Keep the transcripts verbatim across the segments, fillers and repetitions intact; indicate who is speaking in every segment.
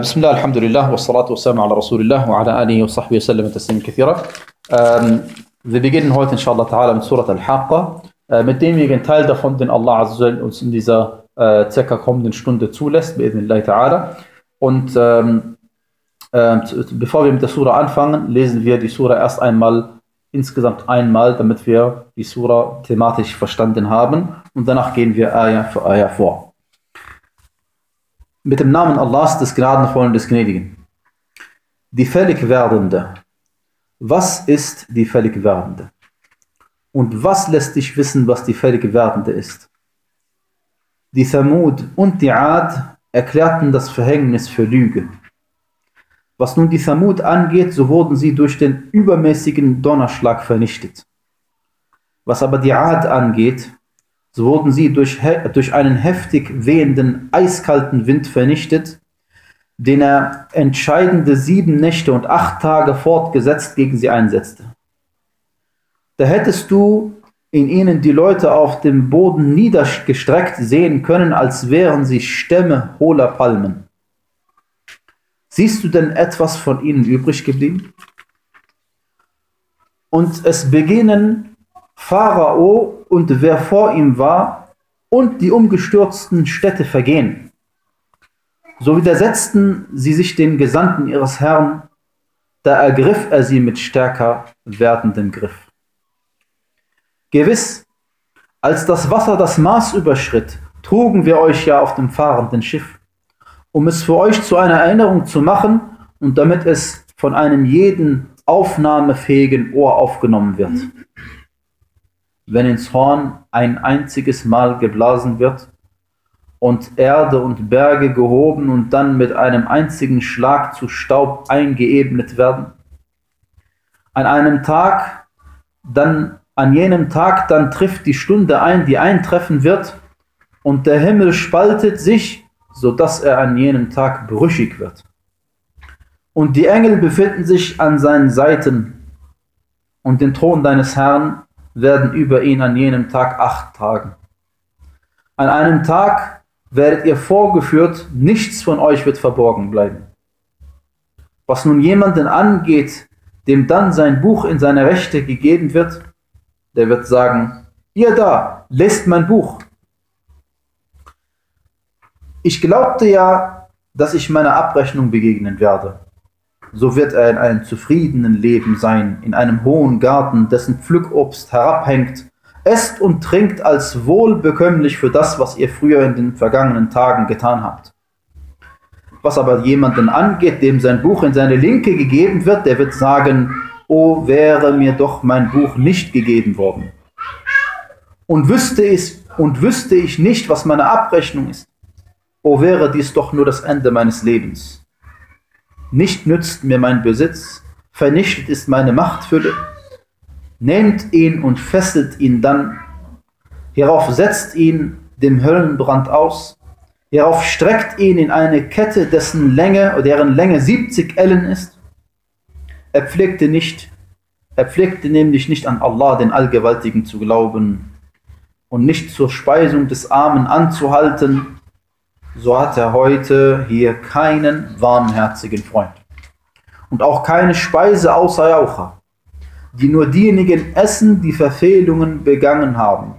Speaker 1: بسم الله الحمد لله والصلاة والسلام على رسول الله وعلى آله وصحبه وسلم تسليما كثيرا. Ähm, wir beginnen heute inshallah ta'ala mit Surat al-Haqqa, äh, mit demjenigen Teil davon, den Allah Azza wa Jal uns in dieser äh, circa kommenden Stunde zulässt, bi'idhnillahi ta'ala. Und ähm, äh, bevor wir mit der Sura anfangen, lesen wir die Sura erst einmal, insgesamt einmal, damit wir die Sura thematisch verstanden haben. Und danach gehen wir Ayah für Ayah vor. Mit dem Namen Allahs, des Gnadenvollen, des Gnädigen. Die fällig werdende. Was ist die fällig werdende? Und was lässt dich wissen, was die fällig werdende ist? Die Thamud und die Ad erklärten das Verhängnis für Lüge. Was nun die Thamud angeht, so wurden sie durch den übermäßigen Donnerschlag vernichtet. Was aber die Ad angeht, so wurden sie durch, durch einen heftig wehenden, eiskalten Wind vernichtet, den er entscheidende sieben Nächte und acht Tage fortgesetzt gegen sie einsetzte. Da hättest du in ihnen die Leute auf dem Boden niedergestreckt sehen können, als wären sie Stämme hohler Palmen. Siehst du denn etwas von ihnen übrig geblieben? Und es beginnen Pharao und wer vor ihm war und die umgestürzten Städte vergehen. So widersetzten sie sich den Gesandten ihres Herrn, da ergriff er sie mit stärker werdendem Griff. Gewiss, als das Wasser das Maß überschritt, trugen wir euch ja auf dem fahrenden Schiff, um es für euch zu einer Erinnerung zu machen und damit es von einem jeden aufnahmefähigen Ohr aufgenommen wird. Wenn ins Horn ein einziges Mal geblasen wird und Erde und Berge gehoben und dann mit einem einzigen Schlag zu Staub eingeebnet werden. An einem Tag, dann, an jenem Tag dann trifft die Stunde ein, die eintreffen wird, und der Himmel spaltet sich, sodass er an jenem Tag brüchig wird. Und die Engel befinden sich an seinen Seiten, und den Thron deines Herrn werden über ihn an jenem Tag acht tagen. An einem Tag werdet ihr vorgeführt, nichts von euch wird verborgen bleiben. Was nun jemanden angeht, dem dann sein Buch in seine Rechte gegeben wird, der wird sagen, ihr da, lest mein Buch. Ich glaubte ja, dass ich meiner Abrechnung begegnen werde. So wird er in einem zufriedenen Leben sein, in einem hohen Garten, dessen Pflückobst herabhängt, esst und trinkt als wohlbekömmlich für das, was ihr früher in den vergangenen Tagen getan habt. Was aber jemanden angeht, dem sein Buch in seine Linke gegeben wird, der wird sagen, oh, wäre mir doch mein Buch nicht gegeben worden. Und wüsste ich, und wüsste ich nicht, was meine Abrechnung ist, oh, wäre dies doch nur das Ende meines Lebens. Nicht nützt mir mein Besitz, vernichtet ist meine Machtfülle. Nehmt ihn und fesselt ihn dann, hierauf setzt ihn dem Höllenbrand aus, hierauf streckt ihn in eine Kette, dessen Länge, deren Länge siebzig Ellen ist. Er pflegte nicht, er pflegte nämlich nicht an Allah, den Allgewaltigen, zu glauben und nicht zur Speisung des Armen anzuhalten. So hat er heute hier keinen warmherzigen Freund. Und auch keine Speise außer Jaucher, die nur diejenigen essen, die Verfehlungen begangen haben.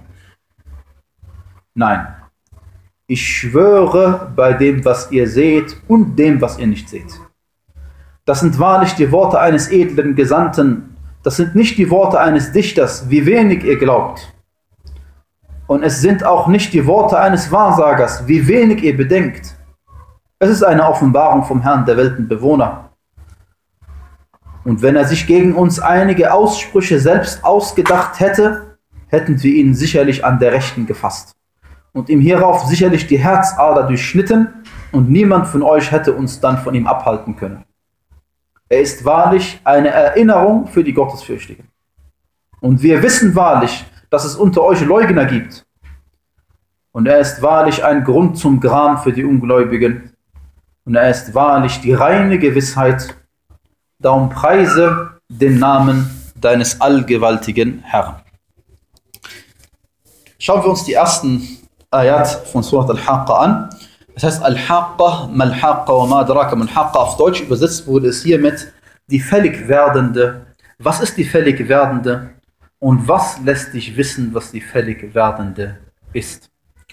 Speaker 1: Nein, ich schwöre bei dem, was ihr seht und dem, was ihr nicht seht. Das sind wahrlich die Worte eines edlen Gesandten, das sind nicht die Worte eines Dichters, wie wenig ihr glaubt. Und es sind auch nicht die Worte eines Wahrsagers, wie wenig ihr bedenkt. Es ist eine Offenbarung vom Herrn der Weltenbewohner. Und wenn er sich gegen uns einige Aussprüche selbst ausgedacht hätte, hätten wir ihn sicherlich an der Rechten gefasst und ihm hierauf sicherlich die Herzader durchschnitten, und niemand von euch hätte uns dann von ihm abhalten können. Er ist wahrlich eine Erinnerung für die Gottesfürchtigen. Und wir wissen wahrlich, dass es unter euch Leugner gibt. Und er ist wahrlich ein Grund zum Gram für die Ungläubigen. Und er ist wahrlich die reine Gewissheit. Darum preise den Namen deines allgewaltigen Herrn. Schauen wir uns die ersten Ayat von Surat al-Haqqa an. Das heißt, Al-Haqqa, Mal-Haqqa wa ma adraka Mal-Haqqa. Auf Deutsch übersetzt wurde es hiermit die fällig werdende. Was ist die fällig werdende? Und was lässt dich wissen, was die fällig werdende ist?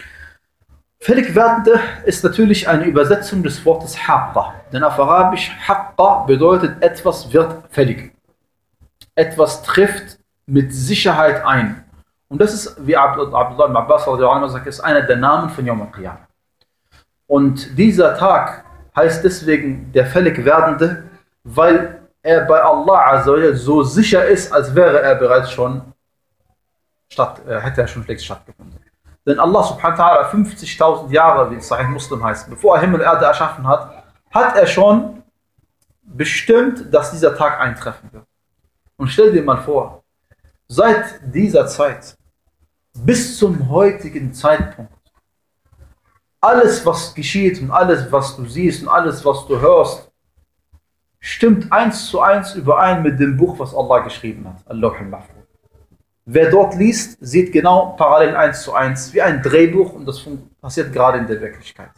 Speaker 1: Fällig werdende ist natürlich eine Übersetzung des Wortes Haqqa. Denn auf Arabisch Haqqa bedeutet, etwas wird fällig. Etwas trifft mit Sicherheit ein. Und das ist, wie Abdullah ibn Abbas sagt, ist einer der Namen von Yawm al-Qiyamah. Und dieser Tag heißt deswegen der fällig werdende, weil er bei Allah so sicher ist, als wäre er bereits schon statt, äh, hätte er schon längst stattgefunden. Denn Allah subhanahu wa ta'ala fünfzigtausend Jahre, wie es Sahih Muslim heißt, bevor er Himmel und Erde erschaffen hat, hat er schon bestimmt, dass dieser Tag eintreffen wird. Und stell dir mal vor, seit dieser Zeit bis zum heutigen Zeitpunkt, alles, was geschieht und alles, was du siehst und alles, was du hörst, stimmt eins zu eins überein mit dem Buch, was Allah geschrieben hat, Al-Lawh al-Mahfuz. Wer dort liest, sieht genau parallel eins zu eins, wie ein Drehbuch, und das passiert gerade in der Wirklichkeit.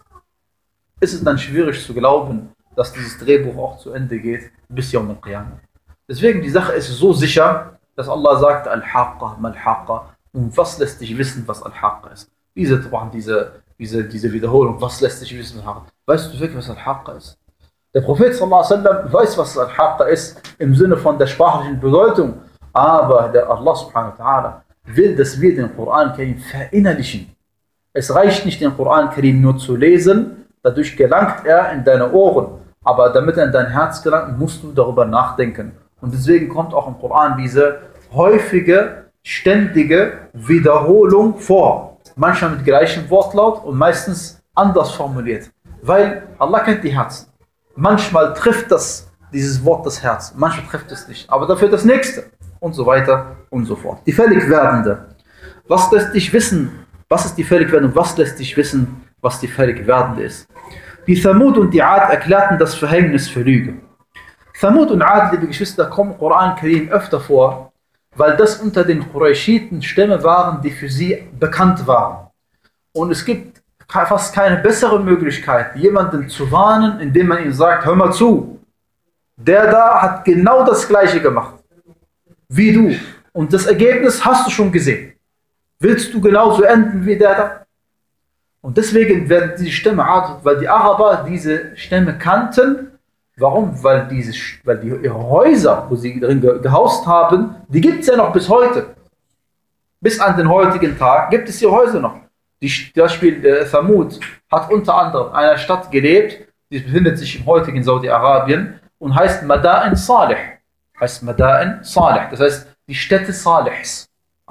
Speaker 1: Ist es dann schwierig zu glauben, dass dieses Drehbuch auch zu Ende geht, bis Yawm al-Qiyamah. Deswegen, die Sache ist so sicher, dass Allah sagt, Al-Haqqa, Mal-Haqqa. Und was lässt dich wissen, was Al-Haqqa ist? Diese, diese, diese, diese Wiederholung, was lässt dich wissen, Al-Haqqa? Weißt du wirklich, was Al-Haqqa ist? Der Prophet sallallahu alaihi wasallam weiß, was Al-Haqqa ist, im Sinne von der sprachlichen Bedeutung. Aber der Allah subhanahu wa ta'ala will, dass wir den Koran Karim verinnerlichen. Es reicht nicht, den Koran Karim nur zu lesen, dadurch gelangt er in deine Ohren. Aber damit er in dein Herz gelangt, musst du darüber nachdenken. Und deswegen kommt auch im Koran diese häufige, ständige Wiederholung vor. Manchmal mit gleichem Wortlaut und meistens anders formuliert. Weil Allah kennt die Herzen. Manchmal trifft das, dieses Wort das Herz, manchmal trifft es nicht. Aber dafür das nächste. Und so weiter und so fort. Die fällig werdende. Was lässt dich wissen, was ist die fällig werdende? Was lässt dich wissen, was die fällig werdende ist? Die Thamud und die Ad erklärten das Verhängnis für Lüge. Thamud und Ad, liebe Geschwister, kommen im Koran Karim öfter vor, weil das unter den Qurayshiten Stämme waren, die für sie bekannt waren. Und es gibt fast keine bessere Möglichkeit, jemanden zu warnen, indem man ihm sagt, hör mal zu, der da hat genau das Gleiche gemacht wie du. Und das Ergebnis hast du schon gesehen. Willst du genauso enden wie der da? Und deswegen werden diese Stämme, weil die Araber diese Stämme kannten. Warum? Weil, diese, weil die, ihre Häuser, wo sie drin gehaust haben, die gibt es ja noch bis heute. Bis an den heutigen Tag gibt es ihre Häuser noch. Die, zum Beispiel äh, Thamud hat unter anderem in einer Stadt gelebt, die befindet sich im heutigen Saudi-Arabien und heißt Mada'in Salih. Heißt Mada'in Salih. Das heißt, die Städte Salihs.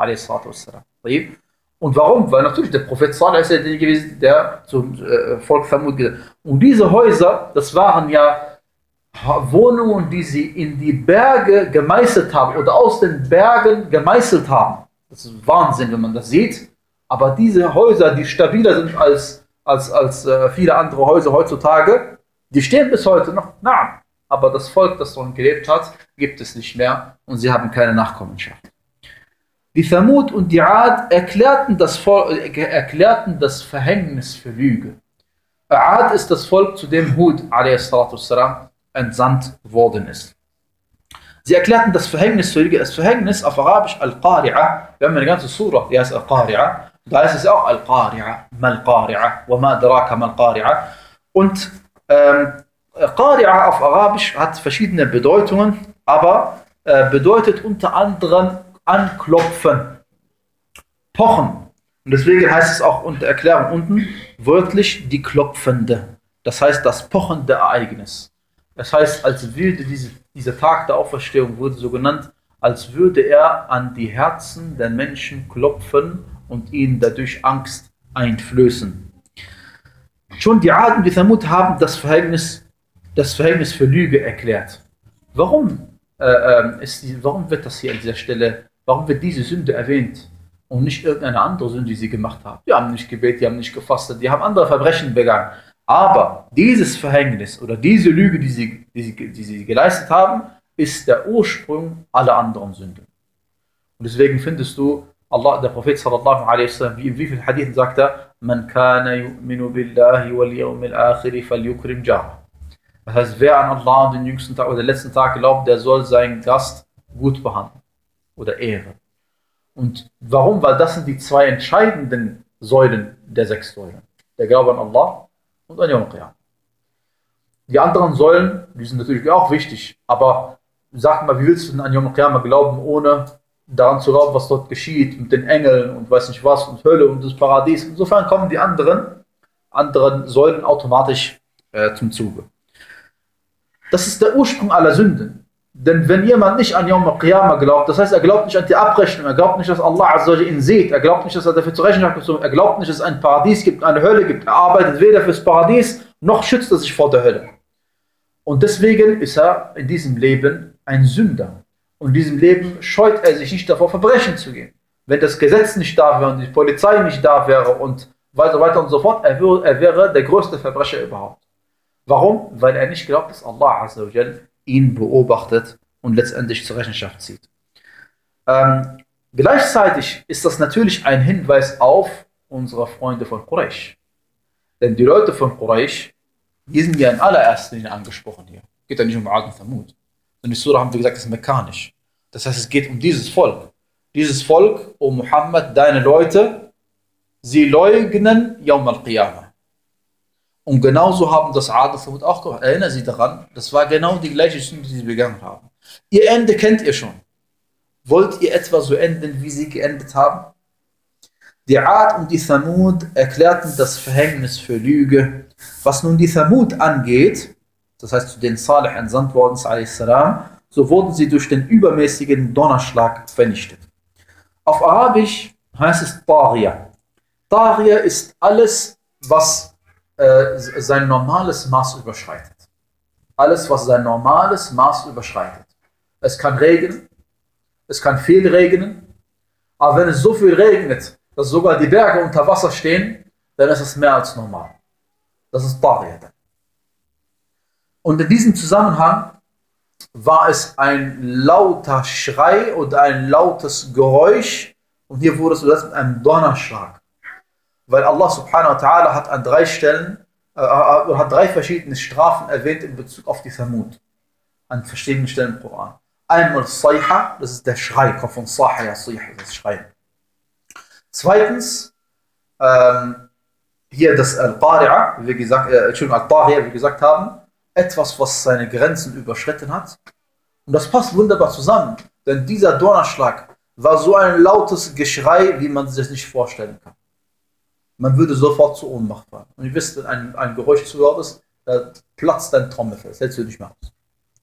Speaker 1: Und warum? Weil natürlich der Prophet Salih ist ja der gewesen, der zum äh, Volk Thamud gesagt hat. Und diese Häuser, das waren ja Wohnungen, die sie in die Berge gemeißelt haben oder aus den Bergen gemeißelt haben. Das ist Wahnsinn, wenn man das sieht. Aber diese Häuser, die stabiler sind als, als, als äh, viele andere Häuser heutzutage, die stehen bis heute noch. Na, aber das Volk, das darin gelebt hat, gibt es nicht mehr und sie haben keine Nachkommenschaft. Die Thamud und die Ad erklärten das, Volk, äh, erklärten das Verhängnis für Lüge. Ad ist das Volk, zu dem Hud a s. entsandt worden ist. Sie erklärten das Verhängnis für Lüge. Das Verhängnis auf Arabisch Al-Qari'a. Wir haben eine ganze Surah, die heißt Al-Qari'a. Da heißt es auch Al-Qari'a, Mal-Qari'a, wa ma adraka Mal-Qari'a. Und ähm, Qari'a auf Arabisch hat verschiedene Bedeutungen, aber äh, bedeutet unter anderem anklopfen, pochen. Und deswegen heißt es auch unter Erklärung unten wörtlich die klopfende. Das heißt das pochende Ereignis. Das heißt, als würde diese, dieser Tag der Auferstehung wurde so genannt, als würde er an die Herzen der Menschen klopfen und ihnen dadurch Angst einflößen. Schon die Ad und die Thamud haben das Verhängnis, das Verhängnis für Lüge erklärt. Warum, äh, ist die, warum wird das hier an dieser Stelle, warum wird diese Sünde erwähnt und nicht irgendeine andere Sünde, die sie gemacht haben? Die haben nicht gebetet, die haben nicht gefastet, die haben andere Verbrechen begangen. Aber dieses Verhängnis oder diese Lüge, die sie, die sie, die sie geleistet haben, ist der Ursprung aller anderen Sünden. Und deswegen findest du Allah, der Prophet sallallahu alaihi wasallam, wie in wie vielen Hadithen sagt er, Man kana yu'minu billahi wal yawmil akhiri falyukrim jarah. Das heißt, wer an Allah und den jüngsten Tag oder den letzten Tag glaubt, der soll seinen Gast gut behandeln oder ehren. Und warum? Weil das sind die zwei entscheidenden Säulen der sechs Säulen. Der Glaube an Allah und an Yawm al-Qiyamah. Die anderen Säulen, die sind natürlich auch wichtig, aber sag mal, wie willst du denn an Yawm al-Qiyamah glauben, ohne daran zu glauben, was dort geschieht mit den Engeln und weiß nicht was und Hölle und das Paradies. Insofern kommen die anderen, anderen Säulen automatisch äh, zum Zuge. Das ist der Ursprung aller Sünden. Denn wenn jemand nicht an Yawm al-Qiyamah glaubt, das heißt, er glaubt nicht an die Abrechnung, er glaubt nicht, dass Allah Azza wa Jalla ihn sieht, er glaubt nicht, dass er dafür zur Rechenschaft gezogen wird, er glaubt nicht, dass es ein Paradies gibt, eine Hölle gibt, er arbeitet weder fürs Paradies, noch schützt er sich vor der Hölle. Und deswegen ist er in diesem Leben ein Sünder. Und in diesem Leben scheut er sich nicht davor, Verbrechen zu gehen. Wenn das Gesetz nicht da wäre und die Polizei nicht da wäre und weiter, weiter und so fort, er wäre, er wäre der größte Verbrecher überhaupt. Warum? Weil er nicht glaubt, dass Allah Azza wa Jalla ihn beobachtet und letztendlich zur Rechenschaft zieht. Ähm, gleichzeitig ist das natürlich ein Hinweis auf unsere Freunde von Quraysh. Denn die Leute von Quraysh, die sind ja in allererster Linie angesprochen hier. Geht ja nicht um Ad und Thamud. Und die Surah haben wir gesagt, ist mekanisch. Das heißt, es geht um dieses Volk. Dieses Volk, O Muhammad, deine Leute, sie leugnen Yawm al-Qiyamah. Und genauso haben das Ad und Thamud auch gemacht. Erinnern Sie daran, das war genau die gleiche Sünde, die sie begangen haben. Ihr Ende kennt ihr schon. Wollt ihr etwa so enden, wie sie geendet haben? Die Ad und die Thamud erklärten das Verhängnis für Lüge. Was nun die Thamud angeht, das heißt, zu denen Salih entsandt worden ist, salam, so wurden sie durch den übermäßigen Donnerschlag vernichtet. Auf Arabisch heißt es Taghiya. Taghiya ist alles, was äh, sein normales Maß überschreitet. Alles, was sein normales Maß überschreitet. Es kann regnen, es kann viel regnen, aber wenn es so viel regnet, dass sogar die Berge unter Wasser stehen, dann ist es mehr als normal. Das ist Taghiya dann. Und in diesem Zusammenhang war es ein lauter Schrei oder ein lautes Geräusch. Und hier wurde es übersetzt mit einem Donnerschlag. Weil Allah subhanahu wa ta'ala hat an drei Stellen, äh, hat drei verschiedene Strafen erwähnt in Bezug auf die Thamud. An verschiedenen Stellen im Koran. Einmal Sayha, das ist der Schrei, kommt von Saha, ja, Sayha, das Schreien. Zweitens, ähm, hier das Al-Qari'a, wie gesagt, äh, Entschuldigung, Al-Taghiya, wie wir gesagt haben, etwas, was seine Grenzen überschritten hat. Und das passt wunderbar zusammen, denn dieser Donnerschlag war so ein lautes Geschrei, wie man sich das nicht vorstellen kann. Man würde sofort zur Ohnmacht fallen. Und ihr wisst, wenn ein, ein Geräusch zu laut ist, da platzt dein Trommelfell, das hältst du nicht mehr aus.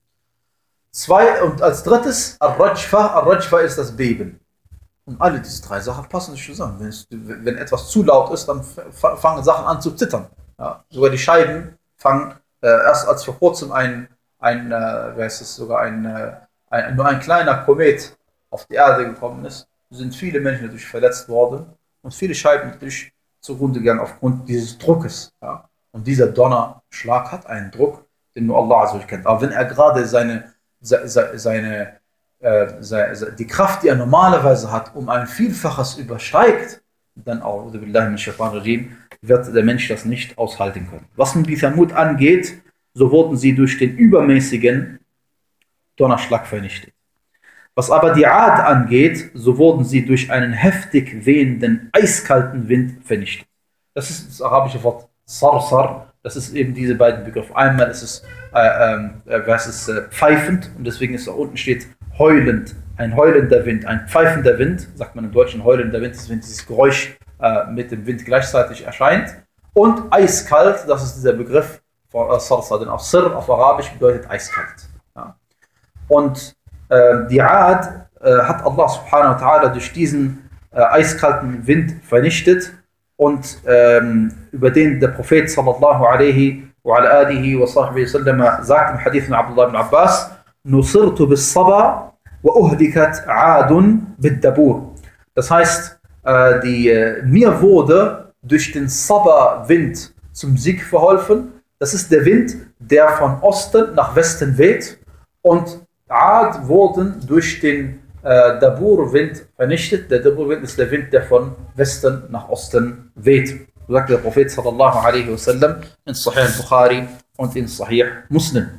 Speaker 1: Zwei, und als drittes, Ar-Rajfa, Ar-Rajfa ist das Beben. Und alle diese drei Sachen passen sich zusammen. Wenn, es, wenn etwas zu laut ist, dann fangen Sachen an zu zittern. Ja, sogar die Scheiben fangen Äh, erst als vor kurzem ein, ein äh, wer ist es, sogar ein, äh, ein, nur ein kleiner Komet auf die Erde gekommen ist, sind viele Menschen natürlich verletzt worden und viele Scheiben natürlich zugrunde gegangen aufgrund dieses Druckes. Ja. Und dieser Donnerschlag hat einen Druck, den nur Allah also kennt. Aber wenn er gerade seine, seine, seine, äh, seine, die Kraft, die er normalerweise hat, um ein Vielfaches übersteigt, dann auch, wird der Mensch das nicht aushalten können. Was nun die Thamud angeht, so wurden sie durch den übermäßigen Donnerschlag vernichtet. Was aber die Ad angeht, so wurden sie durch einen heftig wehenden, eiskalten Wind vernichtet. Das ist das arabische Wort Sarsar, das ist eben diese beiden Begriffe. Einmal ist es, äh, äh, was ist, äh, pfeifend und deswegen ist da unten steht heulend, ein heulender Wind, ein pfeifender Wind, sagt man im Deutschen heulender Wind, ist, wenn dieses Geräusch äh, mit dem Wind gleichzeitig erscheint. Und eiskalt, das ist dieser Begriff von äh, Sarsa, denn auch Sir auf Arabisch bedeutet eiskalt. Ja. Und äh, die Ad äh, hat Allah subhanahu wa ta'ala durch diesen äh, eiskalten Wind vernichtet und ähm, über den der Prophet sallallahu alaihi wa ala alihi wa sahbihi sallam sagt im Hadith von Abdullah ibn Abbas: Nusirtu bis Saba wa uhlikat Adun bid Dabur. Das heißt, äh, die, äh, mir wurde durch den Saba-Wind zum Sieg verholfen. Das ist der Wind, der von Osten nach Westen weht. Und Ad wurden durch den äh, Dabur-Wind vernichtet. Der Dabur-Wind ist der Wind, der von Westen nach Osten weht. So sagt der Prophet sallallahu alaihi wasallam in Sahih al-Bukhari und in Sahih Muslim.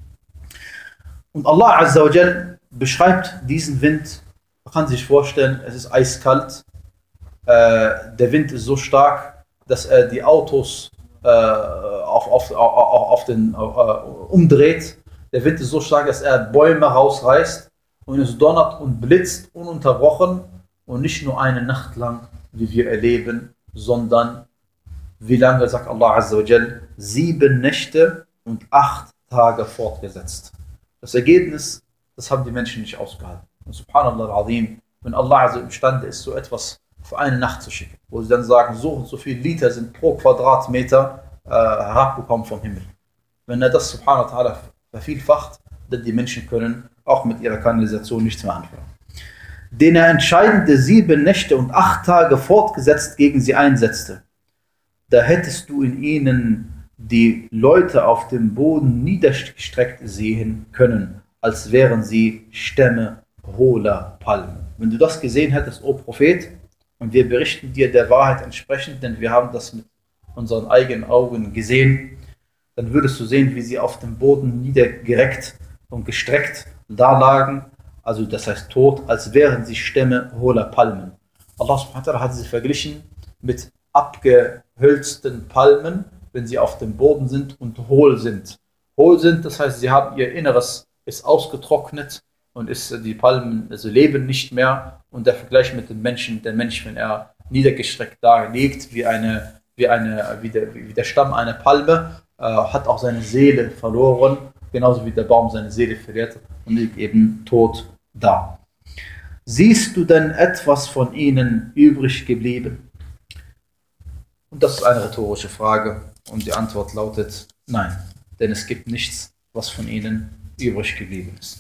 Speaker 1: Und Allah Azza wa Jal beschreibt diesen Wind, man kann sich vorstellen, es ist eiskalt, äh, der Wind ist so stark, dass er die Autos äh, auf, auf, auf, auf den, äh, umdreht. Der Wind ist so stark, dass er Bäume rausreißt und es donnert und blitzt ununterbrochen und nicht nur eine Nacht lang, wie wir erleben, sondern wie lange, sagt Allah Azza wa Jal, sieben Nächte und acht Tage fortgesetzt. Das Ergebnis, das haben die Menschen nicht ausgehalten. Und subhanallah al-Azim, wenn Allah also imstande ist, so etwas für eine Nacht zu schicken, wo sie dann sagen, so und so viele Liter sind pro Quadratmeter äh, herabgekommen vom Himmel. Wenn er das subhanahu wa ta'ala vervielfacht, dann die Menschen können auch mit ihrer Kanalisation nichts mehr anfangen. Den er entscheidende sieben Nächte und acht Tage fortgesetzt gegen sie einsetzte, da hättest du in ihnen die Leute auf dem Boden niedergestreckt sehen können, als wären sie Stämme hohler Palmen. Wenn du das gesehen hättest, o Prophet, und wir berichten dir der Wahrheit entsprechend, denn wir haben das mit unseren eigenen Augen gesehen, dann würdest du sehen, wie sie auf dem Boden niedergereckt und gestreckt da lagen, also das heißt tot, als wären sie Stämme hohler Palmen. Allah subhanahu wa ta'ala hat sie verglichen mit abgehölzten Palmen, wenn sie auf dem Boden sind und hohl sind. Hohl sind, das heißt, sie haben ihr Inneres ist ausgetrocknet und ist, die Palmen also leben nicht mehr. Und der Vergleich mit dem Menschen, der Mensch, wenn er niedergestreckt da liegt, wie, eine, wie, eine, wie, der, wie der Stamm einer Palme, äh, hat auch seine Seele verloren, genauso wie der Baum seine Seele verliert und liegt eben tot da. Siehst du denn etwas von ihnen übrig geblieben? Und das ist eine rhetorische Frage und die Antwort lautet nein, denn es gibt nichts, was von ihnen übrig geblieben ist.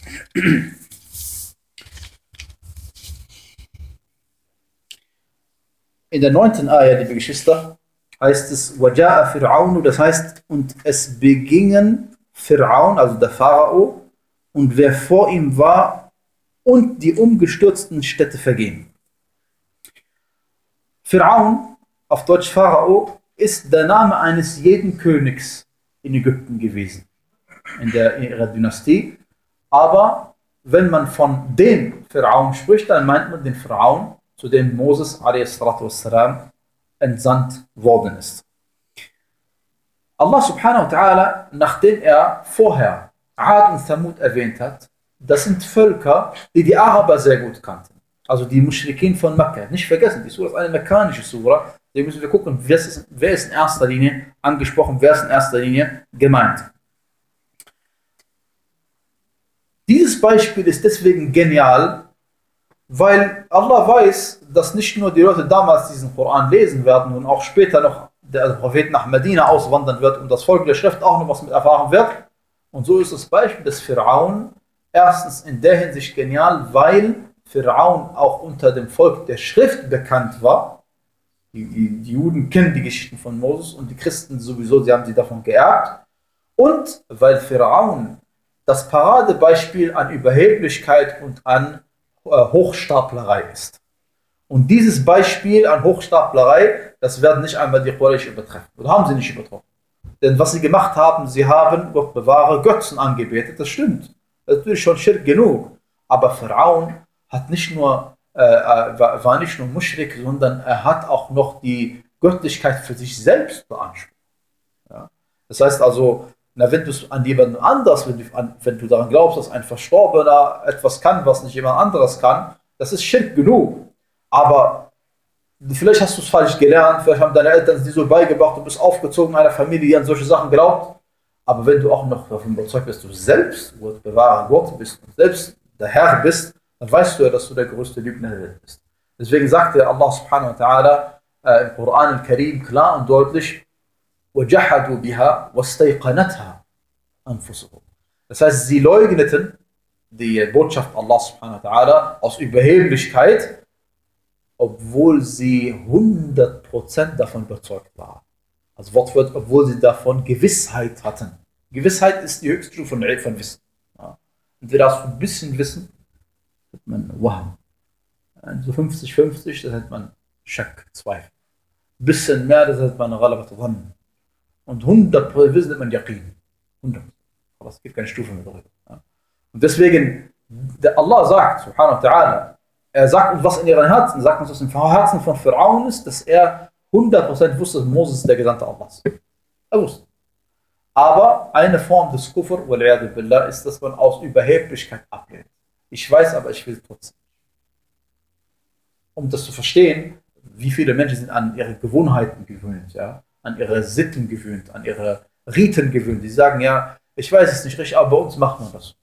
Speaker 1: In der neunten Ayah, liebe Geschwister, heißt es وَجَاءَ فِرْعَوْنُ, das heißt, und es begingen Fir'aun, also der Pharao, und wer vor ihm war, und die umgestürzten Städte vergehen. Fir'aun, auf Deutsch Pharao, ist der Name eines jeden Königs in Ägypten gewesen, in, der, in ihrer Dynastie. Aber wenn man von dem Fir'aun spricht, dann meint man den Fir'aun, zu dem Moses a s. entsandt worden ist. Allah subhanahu wa ta'ala, nachdem er vorher Ad und Thamud erwähnt hat, das sind Völker, die die Araber sehr gut kannten. Also die Muschrikin von Mekka. Nicht vergessen, die Sura ist eine mekkanische Sura. Da müssen wir gucken, wer ist, wer ist in erster Linie angesprochen, wer ist in erster Linie gemeint. Dieses Beispiel ist deswegen genial, weil Allah weiß, dass nicht nur die Leute damals diesen Koran lesen werden und auch später noch der Prophet nach Medina auswandern wird und das Volk der Schrift auch noch was mit erfahren wird. Und so ist das Beispiel des Fir'aun erstens in der Hinsicht genial, weil Fir'aun auch unter dem Volk der Schrift bekannt war. Die, die, die Juden kennen die Geschichten von Moses und die Christen sowieso, sie haben sie davon geerbt. Und weil Fir'aun das Paradebeispiel an Überheblichkeit und an äh, Hochstaplerei ist. Und dieses Beispiel an Hochstaplerei, das werden nicht einmal die Quraysh übertreffen. Oder haben sie nicht übertroffen. Denn was sie gemacht haben, sie haben, Gott bewahre, Götzen angebetet, das stimmt. Das ist natürlich schon Schirk genug. Aber Fir'aun hat nicht nur, äh, war, war nicht nur Muschrik, sondern er hat auch noch die Göttlichkeit für sich selbst beansprucht. Ja? Das heißt also, na, wenn du es an jemanden anders, wenn du, an, wenn du daran glaubst, dass ein Verstorbener etwas kann, was nicht jemand anderes kann, das ist Schirk genug. Aber vielleicht hast du es falsch gelernt, vielleicht haben deine Eltern es dir so beigebracht, du bist aufgezogen in einer Familie, die an solche Sachen glaubt. Aber wenn du auch noch davon überzeugt bist, dass du selbst Gott bewahre Gott bist und selbst der Herr bist, dann weißt du ja, dass du der größte Lügner der Welt bist. Deswegen sagte Allah subhanahu wa ta'ala äh, im Koran al-Karim klar und deutlich, وَجَحَدُوا بِهَا وَاسْتَيْقَنَتْهَا أَنفُسُهُمْ. Das heißt, sie leugneten die Botschaft Allah subhanahu wa ta'ala aus Überheblichkeit, obwohl sie hundert Prozent davon überzeugt waren. Also wortwörtlich, obwohl sie davon Gewissheit hatten. Gewissheit ist die höchste Stufe von, von Wissen. Ja. Entweder hast du ein bisschen Wissen hat man Wahm. So fünfzig fünfzig, das hat man Shak, Zweifel. Ein bisschen mehr, das hat man Ghalabat Dhann. Und hundert Prozent hat man Yaqin. hundert. Aber es gibt keine Stufe mehr darüber. Und deswegen, der Allah sagt, subhanahu wa ta'ala, er sagt uns, was in ihren Herzen, sagt uns, was im Herzen von Pharaon ist, dass er hundert Prozent wusste, dass Moses der Gesandte Allahs ist. Er wusste. Aber eine Form des Kufr, billah, ist, dass man aus Überheblichkeit ablehnt. Ich weiß, aber ich will trotzdem. Um das zu verstehen, wie viele Menschen sind an ihre Gewohnheiten gewöhnt, ja, an ihre Sitten gewöhnt, an ihre Riten gewöhnt. Die sagen, ja, ich weiß es nicht richtig, aber bei uns macht man das.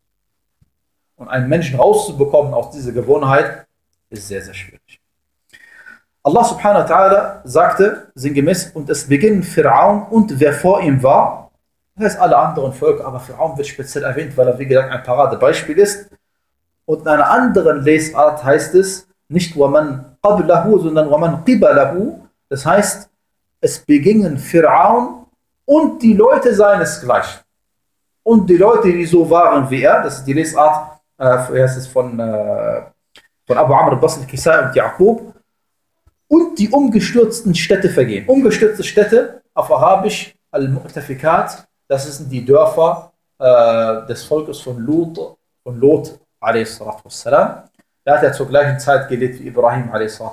Speaker 1: Und einen Menschen rauszubekommen aus dieser Gewohnheit, ist sehr, sehr schwierig. Allah subhanahu wa ta'ala sagte sinngemäß, und es beginnen Pharaon und wer vor ihm war, das heißt alle anderen Völker, aber Pharaon wird speziell erwähnt, weil er, wie gesagt, ein Paradebeispiel ist. Und in einer anderen Lesart heißt es, nicht waman qablahu, sondern waman qibalahu. Das heißt, es begingen Pharaon und die Leute seinesgleichen. Und die Leute, die so waren wie er, das ist die Lesart, äh, heißt es von, äh, von Abu Amr al-Basri, Kisai und Yaqub, und die umgestürzten Städte vergehen. Umgestürzte Städte auf Arabisch, Al-Mu'tafikat, das sind die Dörfer äh, des Volkes von Lut, von Lot, a s. Er hat ja zur gleichen Zeit gelebt wie Ibrahim, a s.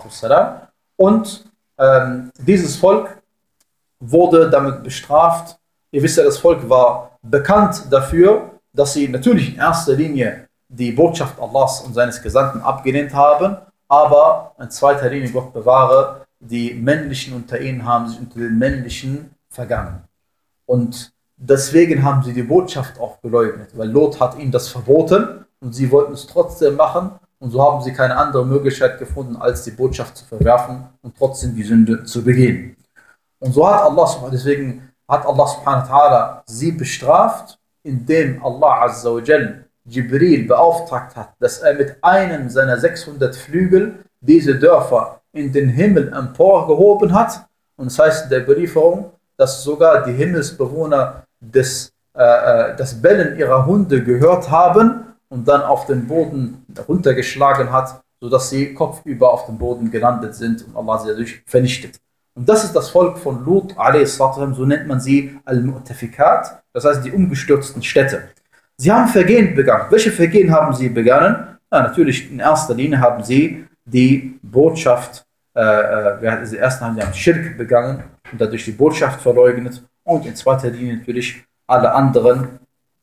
Speaker 1: Und ähm, dieses Volk wurde damit bestraft. Ihr wisst ja, das Volk war bekannt dafür, dass sie natürlich in erster Linie die Botschaft Allahs und seines Gesandten abgelehnt haben, aber in zweiter Linie, Gott bewahre, die männlichen unter ihnen haben sich unter den männlichen vergangen. Und deswegen haben sie die Botschaft auch geleugnet, weil Lot hat ihnen das verboten und sie wollten es trotzdem machen und so haben sie keine andere Möglichkeit gefunden, als die Botschaft zu verwerfen und trotzdem die Sünde zu begehen. Und so hat Allah, deswegen hat Allah subhanahu wa ta'ala sie bestraft, indem Allah azza wa jal Jibril beauftragt hat, dass er mit einem seiner sechshundert Flügel diese Dörfer in den Himmel emporgehoben hat. Und das heißt in der Überlieferung, dass sogar die Himmelsbewohner des, äh, das Bellen ihrer Hunde gehört haben und dann auf den Boden runtergeschlagen hat, sodass sie kopfüber auf dem Boden gelandet sind und Allah sie dadurch vernichtet. Und das ist das Volk von Lut, so nennt man sie Al-Mu'tafikat, das heißt die umgestürzten Städte. Sie haben Vergehen begangen. Welche Vergehen haben sie begangen? Ja, natürlich in erster Linie haben sie die Botschaft, äh, äh, erst haben sie einen Schirk begangen und dadurch die Botschaft verleugnet und in zweiter Linie natürlich alle anderen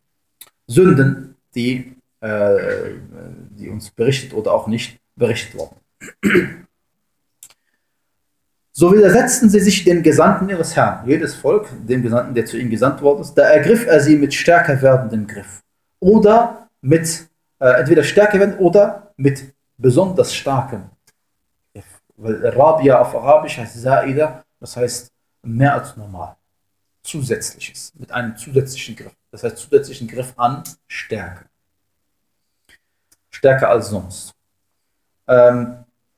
Speaker 1: Sünden, die, äh, die uns berichtet oder auch nicht berichtet wurden. So widersetzten sie sich den Gesandten ihres Herrn, jedes Volk, dem Gesandten, der zu ihnen gesandt worden ist, da ergriff er sie mit stärker werdendem Griff. Oder mit, äh, entweder stärker werden oder mit besonders starkem Griff. Weil Rabia auf Arabisch heißt Za'ida, das heißt mehr als normal. Zusätzliches, mit einem zusätzlichen Griff. Das heißt zusätzlichen Griff an Stärke. Stärker als sonst. Ähm,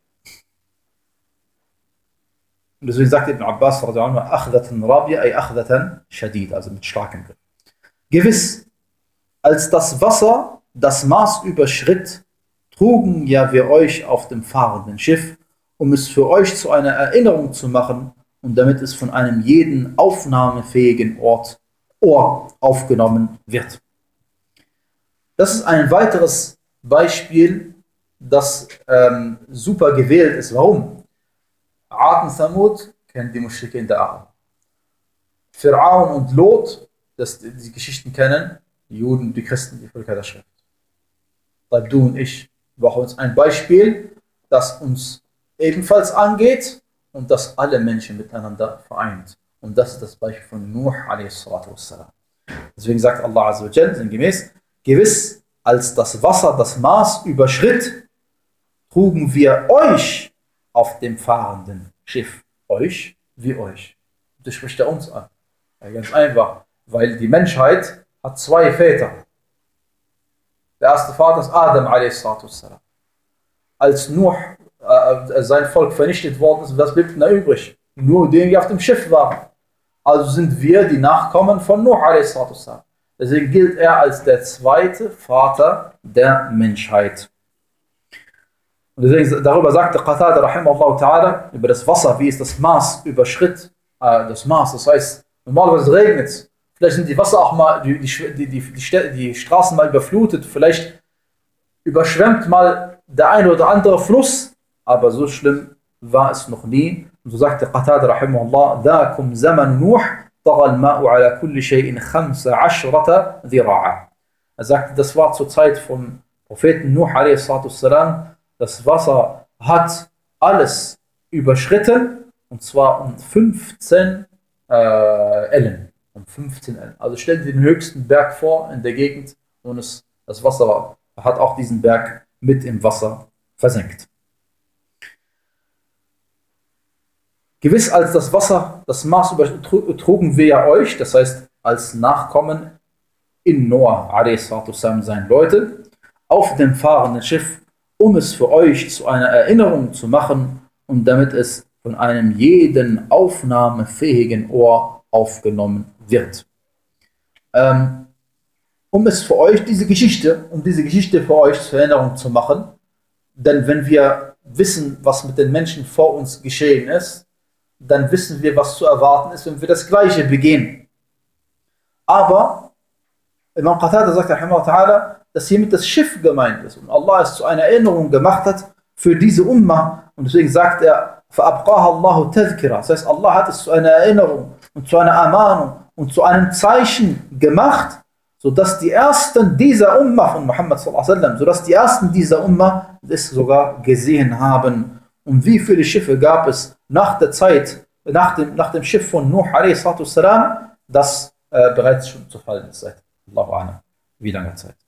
Speaker 1: Und deswegen sagt Ibn Abbas, Achdatan Rabia, ay Achdatan Shadid, also mit starkem Griff. Gewiss, als das Wasser das Maß überschritt, trugen ja wir euch auf dem fahrenden Schiff, um es für euch zu einer Erinnerung zu machen und damit es von einem jeden aufnahmefähigen Ort Ohr aufgenommen wird. Das ist ein weiteres Beispiel, das ähm, super gewählt ist. Warum? Ad und Thamud kennen die Muschrikin der Araber. Pharaon und Lot, das die Geschichten kennen, die Juden, die Christen, die Völker der Schrift. Du und ich brauchen uns ein Beispiel, das uns ebenfalls angeht und das alle Menschen miteinander vereint. Und das ist das Beispiel von Nuh a s. Deswegen sagt Allah azza wa jal sinngemäß, gewiss, als das Wasser das Maß überschritt, trugen wir euch auf dem fahrenden Schiff. Euch wie euch. Das spricht er uns an. Ja, ganz einfach, weil die Menschheit hat zwei Väter. Der erste Vater ist Adam a s. Als Nuh äh, sein Volk vernichtet worden ist, was blieb denn da übrig? Nur denen, die auf dem Schiff waren. Also sind wir die Nachkommen von Nuh a s. Deswegen gilt er als der zweite Vater der Menschheit. Und deswegen, darüber sagte Qatada rahimahullah ta'ala, über das Wasser, wie ist das Maß überschritt, äh, das Maß, das heißt, normalerweise regnet es, vielleicht sind die Wasser auch mal, die, die, die, die, die, die Straßen mal überflutet, vielleicht überschwemmt mal der eine oder andere Fluss, aber so schlimm war es noch nie. Und so sagte Qatada rahimahullah, ذاكم زمن نوح طغى الماء على كل شيء خمس عشرة ذراعا. Er sagte, das war zur Zeit vom Propheten Nuh alaihi salatu wassalam, das Wasser hat alles überschritten, und zwar um fünfzehn äh, Ellen. Um fünfzehn Ellen. Also stell dir den höchsten Berg vor in der Gegend, und es, das Wasser hat auch diesen Berg mit im Wasser versenkt. Gewiss als das Wasser, das Maß übertrugen wir ja euch, das heißt als Nachkommen in Noah alaihi salatu wassalam sein Leute, auf dem fahrenden Schiff, um es für euch zu einer Erinnerung zu machen und damit es von einem jeden aufnahmefähigen Ohr aufgenommen wird. Ähm, um es für euch, diese Geschichte, um diese Geschichte für euch zur Erinnerung zu machen, denn wenn wir wissen, was mit den Menschen vor uns geschehen ist, dann wissen wir, was zu erwarten ist, wenn wir das Gleiche begehen. Aber Imam Qatada sagt, dass hiermit das Schiff gemeint ist und Allah es zu einer Erinnerung gemacht hat für diese Ummah, und deswegen sagt er, فَأَبْقَاهَ اللَّهُ تَذْكِرًا. Das heißt, Allah hat es zu einer Erinnerung und zu einer Ermahnung und zu einem Zeichen gemacht, sodass die Ersten dieser Ummah von Muhammad sallallahu alaihi wasallam, sodass die Ersten dieser Ummah es sogar gesehen haben. Und wie viele Schiffe gab es nach der Zeit, nach dem, nach dem Schiff von Nuh alaihi salatu wassalam, das äh, bereits schon zu fallen ist seit Allahu a'lam, wie lange Zeit.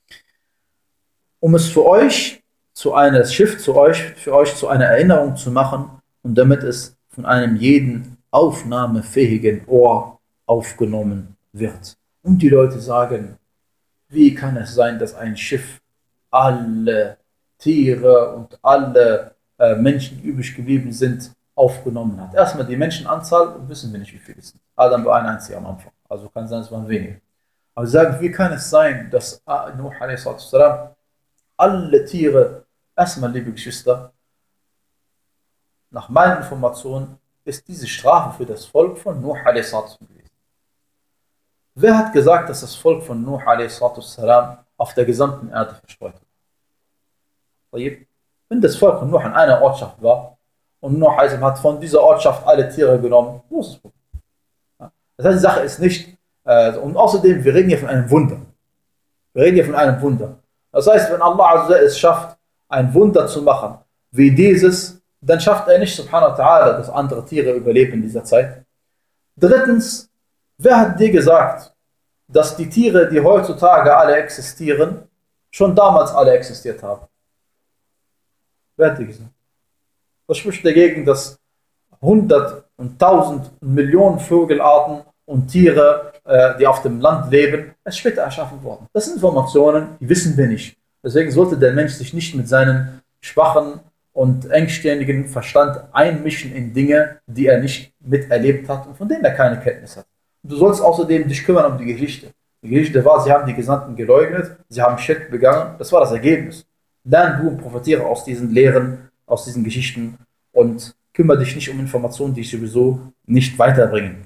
Speaker 1: Um es für euch zu einem Schiff zu euch, für euch zu einer Erinnerung zu machen und damit es von einem jeden aufnahmefähigen Ohr aufgenommen wird. Und die Leute sagen, wie kann es sein, dass ein Schiff alle Tiere und alle äh, Menschen, die übrig geblieben sind, aufgenommen hat. Erstmal die Menschenanzahl, wissen wir nicht, wie viele es sind. Adam war ein einziger am Anfang, also kann sein, es waren wenige. Aber sie sagen, wie kann es sein, dass Nuh alaihi salatu wassalam alle Tiere, erstmal liebe Geschwister, nach meinen Informationen ist diese Strafe für das Volk von Nuh alaihi salatu wassalam gewesen. Wer hat gesagt, dass das Volk von Nuh alaihi salatu wassalam auf der gesamten Erde verstreut war? Wenn das Volk von Nuh in einer Ortschaft war und Nuh hat von dieser Ortschaft alle Tiere genommen, wo ist das Problem? Das heißt, die Sache ist nicht, äh, und außerdem, wir reden hier von einem Wunder. Wir reden hier von einem Wunder. Das heißt, wenn Allah es schafft, ein Wunder zu machen, wie dieses, dann schafft er nicht, subhanahu wa ta'ala, dass andere Tiere überleben in dieser Zeit. Drittens, wer hat dir gesagt, dass die Tiere, die heutzutage alle existieren, schon damals alle existiert haben? Wer hat dir gesagt? Was spricht dagegen, dass hundert und tausend und Millionen Vogelarten und Tiere, äh, die auf dem Land leben, erst später erschaffen worden? Das sind Informationen, die wissen wir nicht. Deswegen sollte der Mensch sich nicht mit seinem schwachen und engstirnigen Verstand einmischen in Dinge, die er nicht miterlebt hat und von denen er keine Kenntnis hat. Und du sollst außerdem dich kümmern um die Geschichte. Die Geschichte war, sie haben die Gesandten geleugnet, sie haben Schirk begangen, das war das Ergebnis. Lern du und profitiere aus diesen Lehren, aus diesen Geschichten und kümmere dich nicht um Informationen, die dich sowieso nicht weiterbringen.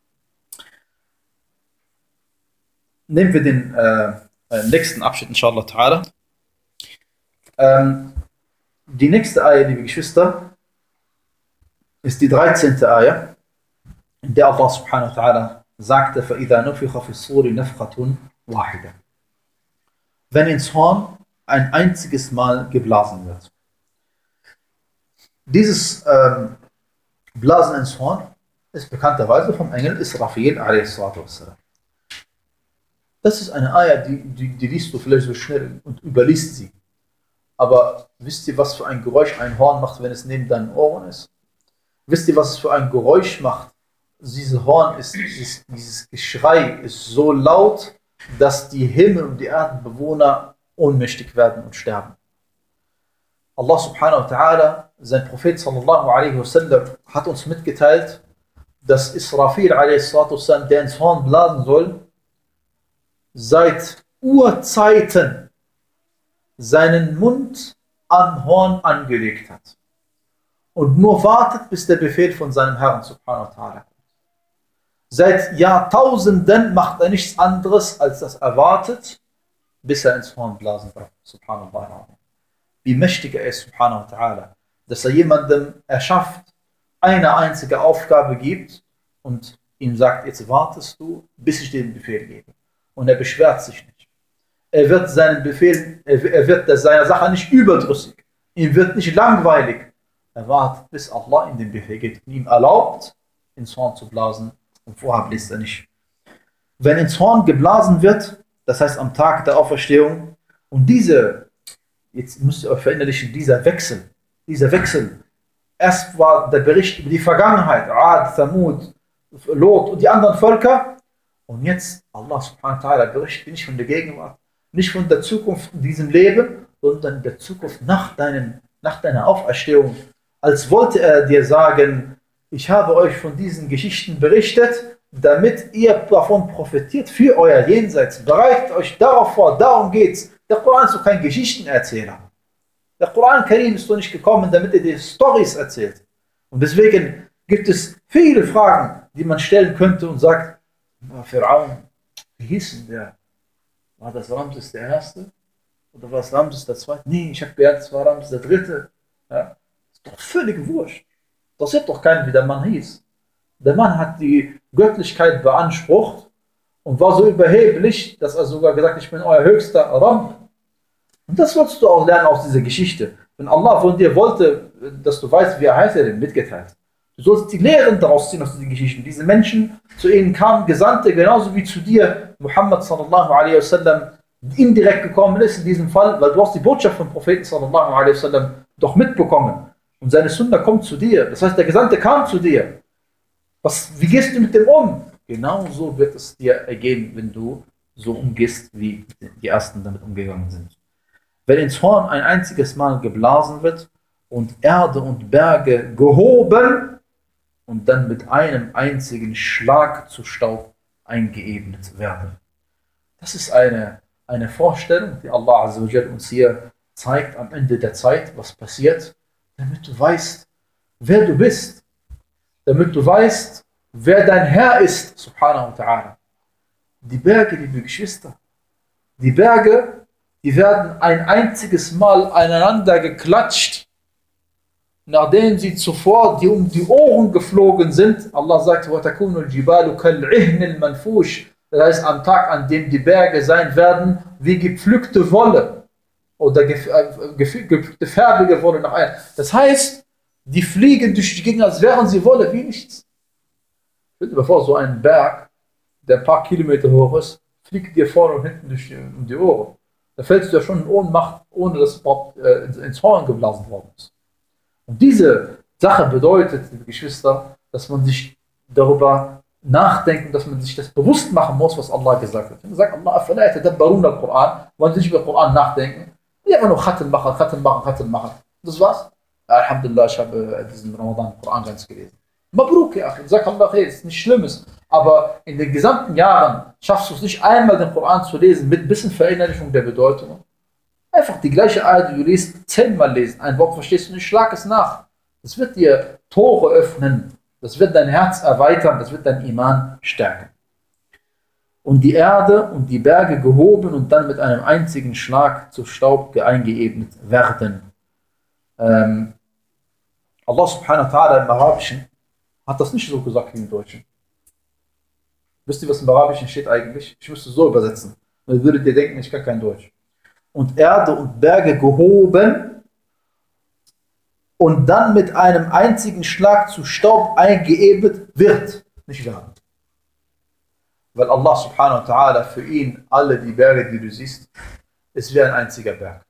Speaker 1: Nehmen wir den äh, nächsten Abschnitt, inshallah ta'ala. Ähm, die nächste Ayah, liebe Geschwister, ist die dreizehnte Ayah, in der Allah subhanahu wa ta'ala sagte, فَإِذَا نُفِخَ فِي الصُّورِ نَفْخَةٌ وَاحِدَةٌ. Wenn ins Horn ein einziges Mal geblasen wird. Dieses ähm, Blasen ins Horn ist bekannterweise vom Engel Israfil alaihi salatu wassalam. Das ist eine Ayah, die, die, die liest du vielleicht so schnell und überliest sie. Aber wisst ihr, was für ein Geräusch ein Horn macht, wenn es neben deinen Ohren ist? Wisst ihr, was es für ein Geräusch macht? Dieses Horn ist, dieses, dieses Geschrei ist so laut, dass die Himmel- und die Erdenbewohner ohnmächtig werden und sterben. Allah subhanahu wa ta'ala, sein Prophet sallallahu alaihi wasallam, hat uns mitgeteilt, dass Israfil alaihi salatu wassalam, der ins Horn blasen soll, seit Urzeiten seinen Mund am Horn angelegt hat und nur wartet, bis der Befehl von seinem Herrn subhanahu wa ta'ala kommt. Seit Jahrtausenden macht er nichts anderes, als das erwartet, bis er ins Horn blasen darf. Subhanallah. Wie mächtig er ist, subhanahu wa ta'ala, dass er jemandem erschafft, eine einzige Aufgabe gibt und ihm sagt, jetzt wartest du, bis ich dir den Befehl gebe. Und er beschwert sich nicht. Er wird seinen Befehl, er wird seiner Sache nicht überdrüssig. Ihm wird nicht langweilig. Er wartet, bis Allah ihm den Befehl gibt und ihm erlaubt, ins Horn zu blasen. Und vorher bläst er nicht. Wenn ins Horn geblasen wird, das heißt am Tag der Auferstehung, und diese, jetzt müsst ihr euch verinnerlichen, dieser Wechsel, dieser Wechsel, erst war der Bericht über die Vergangenheit, Ad, Thamud, Lot und die anderen Völker, und jetzt Allah subhanahu wa ta'ala berichtet nicht von der Gegenwart, nicht von der Zukunft in diesem Leben, sondern der Zukunft nach, deinem, nach deiner Auferstehung. Als wollte er dir sagen, ich habe euch von diesen Geschichten berichtet, damit ihr davon profitiert für euer Jenseits. Bereitet euch darauf vor, darum geht's. Der Koran ist doch kein Geschichtenerzähler. Der Koran Karim ist doch nicht gekommen, damit er dir Storys erzählt. Und deswegen gibt es viele Fragen, die man stellen könnte und sagt, Pharaon, wie hieß denn der? War das Ramses der Erste? Oder war es Ramses der Zweite? Nee, ich habe gehört, es war Ramses der Dritte. Ja? Ist doch völlig wurscht. Das sieht doch keinen, wie der Mann hieß. Der Mann hat die Göttlichkeit beansprucht und war so überheblich, dass er sogar gesagt hat, ich bin euer höchster Rabb. Und das sollst du auch lernen aus dieser Geschichte. Wenn Allah von dir wollte, dass du weißt, wie er heißt, er dir mitgeteilt. Du sollst die Lehren daraus ziehen aus diesen Geschichten. Diese Menschen, zu ihnen kamen Gesandte, genauso wie zu dir, Muhammad sallallahu alaihi wasallam, indirekt gekommen ist in diesem Fall, weil du hast die Botschaft vom Propheten sallallahu alaihi wasallam doch mitbekommen. Und seine Sunna kommt zu dir. Das heißt, der Gesandte kam zu dir. Was, wie gehst du mit dem um? Genauso wird es dir ergehen, wenn du so umgehst, wie die Ersten damit umgegangen sind. Wenn ins Horn ein einziges Mal geblasen wird und Erde und Berge gehoben und dann mit einem einzigen Schlag zu Staub eingeebnet werden. Das ist eine, eine Vorstellung, die Allah Azza wa Jal uns hier zeigt am Ende der Zeit, was passiert, damit du weißt, wer du bist, damit du weißt, wer dein Herr ist, subhanahu wa ta'ala. Die Berge, liebe Geschwister, die Berge, die werden ein einziges Mal aneinander geklatscht, nachdem sie zuvor die um die Ohren geflogen sind. Allah sagt, وَتَكُونُ الْجِبَالُ كَالْعِهْنِ الْمَنْفُوشِ. Das heißt, am Tag, an dem die Berge sein werden, wie gepflückte Wolle oder gepflückte färbige Wolle nach einem. Das heißt, die fliegen durch die Gegend, als wären sie Wolle, wie nichts. Stell dir vor, so ein Berg, der ein paar Kilometer hoch ist, fliegt dir vorne und hinten durch die, um die Ohren. Da fällst du ja schon in Ohnmacht, ohne dass es überhaupt äh, ins Horn geblasen worden ist. Und diese Sache bedeutet, liebe Geschwister, dass man sich darüber nachdenken, dass man sich das bewusst machen muss, was Allah gesagt hat. Wenn er sagt, Allah, vielleicht tadabbarun al-Quran, wollen Sie nicht über den Koran nachdenken, die einfach nur Khatam machen, Khatam machen, Khatam machen. Das war's. Ja, Alhamdulillah, ich habe diesen Ramadan Koran ganz gelesen. Mabruk, ja, sag Allah, hey, ist nicht Schlimmes. Aber in den gesamten Jahren schaffst du es nicht einmal, den Koran zu lesen, mit ein bisschen Verinnerlichung der Bedeutung. Einfach die gleiche Ayat, die du liest, zehnmal lesen. Ein Wort verstehst du nicht, schlag es nach. Das wird dir Tore öffnen. Das wird dein Herz erweitern. Das wird dein Iman stärken. Und die Erde und die Berge gehoben und dann mit einem einzigen Schlag zu Staub eingeebnet werden. Ähm, Allah subhanahu wa ta'ala im Arabischen hat das nicht so gesagt wie im Deutschen. Wisst ihr, was im Arabischen steht eigentlich? Ich müsste so übersetzen. Dann würdet ihr denken, ich kann kein Deutsch. Und Erde und Berge gehoben und dann mit einem einzigen Schlag zu Staub eingeebnet wird. Nicht werden. Weil Allah subhanahu wa ta'ala für ihn alle die Berge, die du siehst, ist wie ein einziger Berg.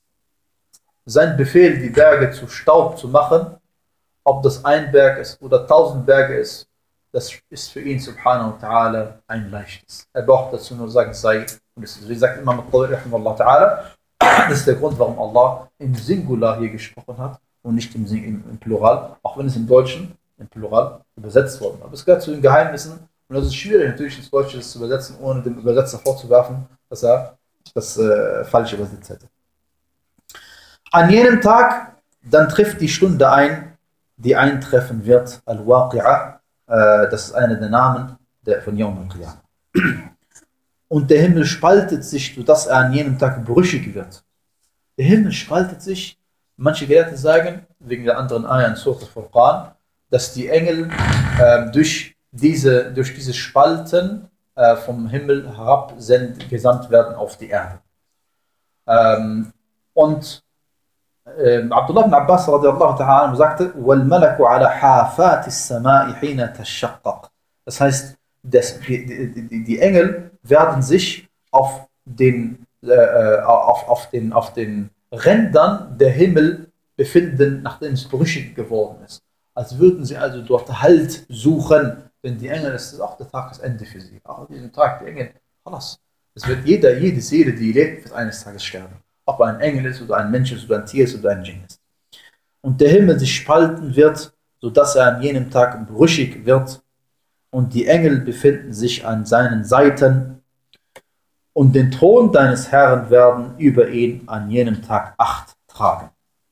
Speaker 1: Sein Befehl, die Berge zu Staub zu machen, ob das ein Berg ist oder tausend Berge ist, das ist für ihn subhanahu wa ta'ala ein leichtes. Er braucht dazu nur sagen, sei. Und das ist, wie sagt Imam al-Tabari rahimahullah ta'ala, das ist der Grund, warum Allah im Singular hier gesprochen hat und nicht im, im, im Plural, auch wenn es im Deutschen im Plural übersetzt wurde. Aber es gehört zu den Geheimnissen und das ist schwierig natürlich ins Deutsche das zu übersetzen, ohne dem Übersetzer vorzuwerfen, dass er das äh, falsch übersetzt hätte. An jenem Tag, dann trifft die Stunde ein, die eintreffen wird, Al-Waqi'a, äh, das ist einer der Namen der, von Yawm al-Qiyamah. Und der Himmel spaltet sich, sodass er an jenem Tag brüchig wird. Der Himmel spaltet sich, manche Gelehrte sagen, wegen der anderen Ayah in Surah Al-Furqan, dass die Engel äh, durch, diese, durch diese Spalten äh, vom Himmel herab gesandt werden auf die Erde. Ähm, und äh, Abdullah ibn Abbas radiallahu ta'ala sagte, وَالْمَلَكُ عَلَى حَافَاتِ السَّمَاءِ حِينَ تَشَّقَّقْ. Das heißt, das, die, die, die Engel werden sich auf den, äh, auf, auf, den, auf den Rändern der Himmel befinden, nachdem es brüchig geworden ist. Als würden sie also dort Halt suchen, denn die Engel, es ist auch der Tagesende für sie. Auch an diesem Tag, die Engel, alles. Es wird jeder, jede Seele, die lebt, wird eines Tages sterben. Ob er ein Engel ist oder ein Mensch ist oder ein Tier ist oder ein Djinn ist. Und der Himmel sich spalten wird, sodass er an jenem Tag brüchig wird. Und die Engel befinden sich an seinen Seiten. Und den Thron deines Herrn werden über ihn an jenem Tag Acht tragen.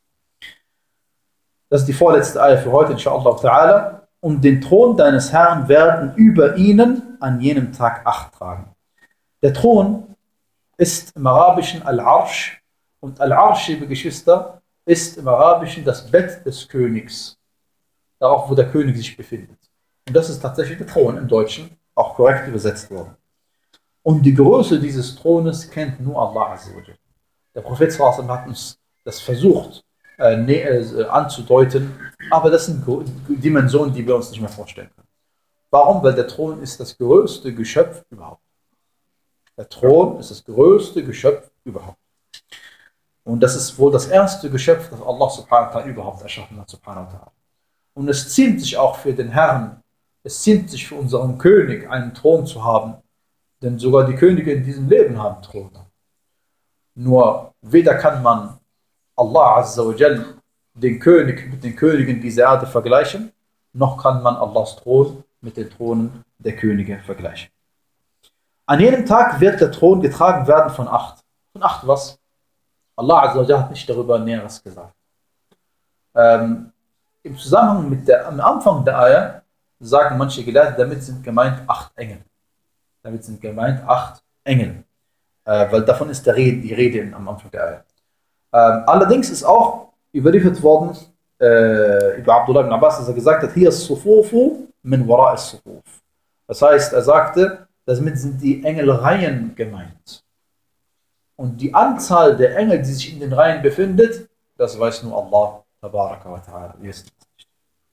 Speaker 1: Das ist die vorletzte Eier für heute, inshallah ta'ala. Und den Thron deines Herrn werden über ihnen an jenem Tag Acht tragen. Der Thron ist im Arabischen Al-Arsh. Und Al-Arsh, liebe Geschwister, ist im Arabischen das Bett des Königs. Darauf, wo der König sich befindet. Und das ist tatsächlich der Thron im Deutschen, auch korrekt übersetzt worden. Und die Größe dieses Thrones kennt nur Allah Azza wa Jalla. Der Prophet sallallahu alaihi wasallam hat uns das versucht äh, äh, anzudeuten, aber das sind Dimensionen, die wir uns nicht mehr vorstellen können. Warum? Weil der Thron ist das größte Geschöpf überhaupt. Der Thron ist das größte Geschöpf überhaupt. Und das ist wohl das erste Geschöpf, das Allah subhanahu wa ta'ala überhaupt erschaffen hat, subhanahu wa ta'ala. Und es ziemt sich auch für den Herrn, es ziemt sich für unseren König, einen Thron zu haben, denn sogar die Könige in diesem Leben haben Throne. Nur weder kann man Allah Azza wa Jal, den König mit den Königen dieser Erde vergleichen, noch kann man Allahs Thron mit den Thronen der Könige vergleichen. An jedem Tag wird der Thron getragen werden von acht. Von acht was? Allah Azza wa Jal hat nicht darüber Näheres gesagt. Ähm, Im Zusammenhang mit der, am Anfang der Eier sagen manche Gelehrte, damit sind gemeint acht Engel. Damit sind gemeint acht Engel. Äh, weil davon ist der Rede, die Rede am Anfang der Eier. Ähm, allerdings ist auch überliefert worden, äh, über Abdullah ibn Abbas, dass er gesagt hat, hier ist Sufufu min wara is-Sufuf. Das heißt, er sagte, damit sind die Engelreihen gemeint. Und die Anzahl der Engel, die sich in den Reihen befindet, das weiß nur Allah tabaraka wa ta'ala. Wir wissen das nicht.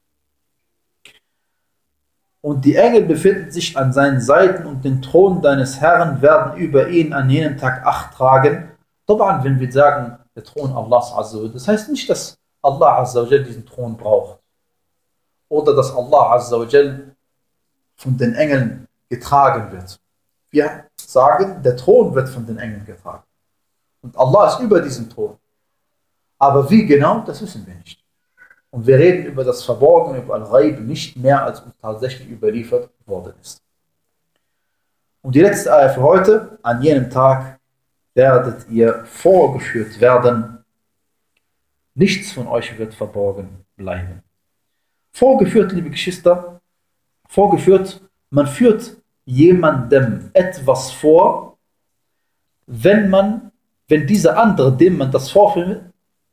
Speaker 1: Und die Engel befinden sich an seinen Seiten und den Thron deines Herrn werden über ihn an jenem Tag Acht tragen. Taban, wenn wir sagen, der Thron Allahs Azza wa Jal, das heißt nicht, dass Allah Azza wa Jal diesen Thron braucht. Oder dass Allah Azza wa Jal von den Engeln getragen wird. Wir sagen, der Thron wird von den Engeln getragen. Und Allah ist über diesen Thron. Aber wie genau, das wissen wir nicht. Und wir reden über das Verborgene, über Al-Ghaib, nicht mehr, als uns tatsächlich überliefert worden ist. Und die letzte Eier für heute, an jenem Tag werdet ihr vorgeführt werden. Nichts von euch wird verborgen bleiben. Vorgeführt, liebe Geschwister, vorgeführt, man führt jemandem etwas vor, wenn man, wenn dieser andere, dem man das vorführt,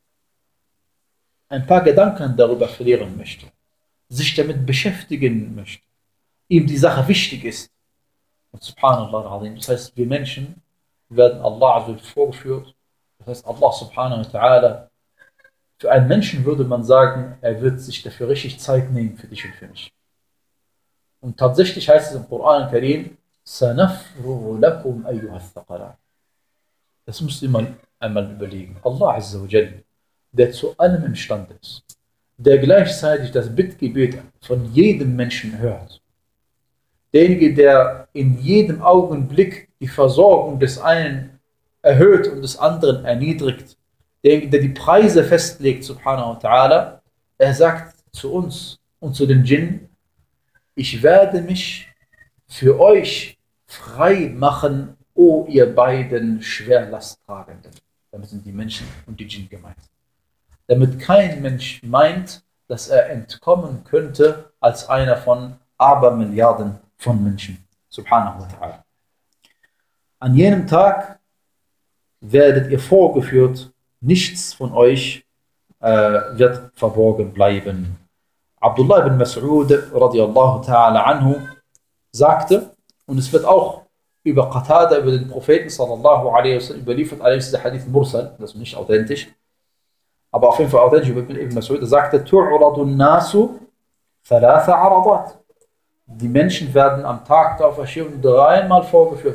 Speaker 1: ein paar Gedanken darüber verlieren möchte, sich damit beschäftigen möchte, ihm die Sache wichtig ist. Und subhanallah, das heißt, wir Menschen werden Allah vorgeführt. Das heißt, Allah subhanahu wa ta'ala, für einen Menschen würde man sagen, er wird sich dafür richtig Zeit nehmen für dich und für mich. Und tatsächlich heißt es im Koran al-Karim, سَنَفْرُغُ لَكُمْ أَيُّهَا الثَّقَلَانِ. Das müsst ihr mal einmal überlegen. Allah Azza wa Jal, der zu allem imstande ist, der gleichzeitig das Bittgebet von jedem Menschen hört, derjenige, der in jedem Augenblick die Versorgung des einen erhöht und des anderen erniedrigt, derjenige, der die Preise festlegt, subhanahu wa ta'ala, er sagt zu uns und zu den Djinn, ich werde mich für euch frei machen, o ihr beiden Schwerlasttragenden. Damit sind die Menschen und die Djinn gemeint. damit kein Mensch meint, dass er entkommen könnte als einer von Abermilliarden von Menschen. Subhanahu wa ta'ala. An jenem Tag werdet ihr vorgeführt, nichts von euch äh, wird verborgen bleiben. Abdullah ibn Mas'ud radiallahu ta'ala anhu sagte, und es wird auch über Qatada, über den Propheten sallallahu alaihi wasallam überliefert, allerdings ist der Hadith Mursal, das ist nicht authentisch, aber auf jeden Fall authentisch über Ibn Mas'ud, er sagte, tu'radu nasu thalatha aradat. Die Menschen werden am Tag der Auferstehung dreimal vorgeführt.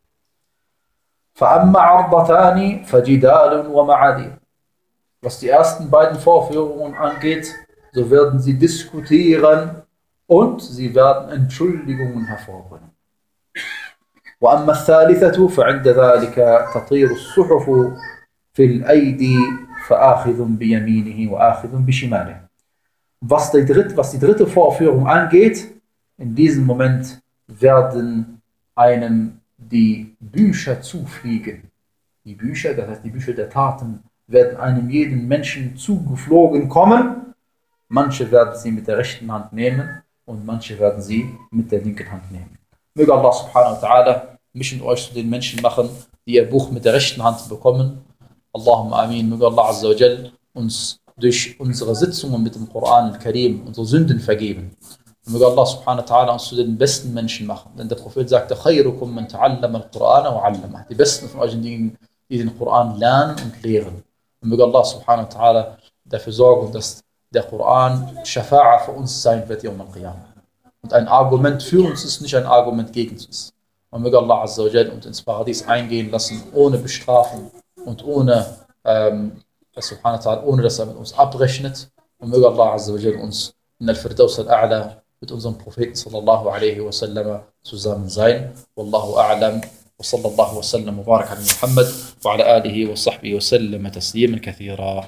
Speaker 1: فَأَمَّا عَرْضَتَانِ فَجِدَالٌ وَمَعَادِينٌ. Was die ersten beiden Vorführungen angeht, so werden sie diskutieren und sie werden Entschuldigungen hervorbringen. وَأَمَّا الثَّالِثَةُ فَعِنْدَ ذَلِكَ تَطِيرُ الصُّحُفُ فِي الْأَيْدِي فَآخِذٌ بِيَمِينِهِ وَآخِذٌ بِشِمَالِهِ. Was die dritte, was die dritte Vorführung angeht, in diesem Moment werden einem die Bücher zufliegen. Die Bücher, das heißt die Bücher der Taten, werden einem jeden Menschen zugeflogen kommen. Manche werden sie mit der rechten Hand nehmen und manche werden sie mit der linken Hand nehmen. Möge Allah subhanahu wa ta'ala mich und euch zu den Menschen machen, die ihr Buch mit der rechten Hand bekommen. Allahumma amin. Möge Allah azza wa jal uns durch unsere Sitzungen mit dem Koran al-Karim unsere Sünden vergeben. Und möge Allah subhanahu wa ta'ala uns zu den besten Menschen machen. Denn der Prophet sagte, خَيْرُكُمْ مَنْ تَعَلَّمَ الْقُرْآنَ وَعَلَّمَهُ. Die besten von euch sind diejenigen, die den Koran lernen und lehren. Und möge Allah subhanahu wa ta'ala dafür sorgen, dass der Koran Shafa'a für uns sein wird, Yawm al-Qiyamah. Und ein Argument für uns ist nicht ein Argument gegen uns. Und möge Allah azza wa jal uns ins Paradies eingehen lassen, ohne Bestrafung und ohne, ähm, subhanahu wa ta'ala, ohne dass er mit uns abrechnet. Und möge Allah azza wa jal uns in al-Firdaus al-A'la mit unserem Propheten sallallahu alaihi wasallam zusammen sein. Wallahu a'lam. وصلى الله وسلم وبارك على محمد وعلى آله وصحبه وسلم تسليما كثيرا.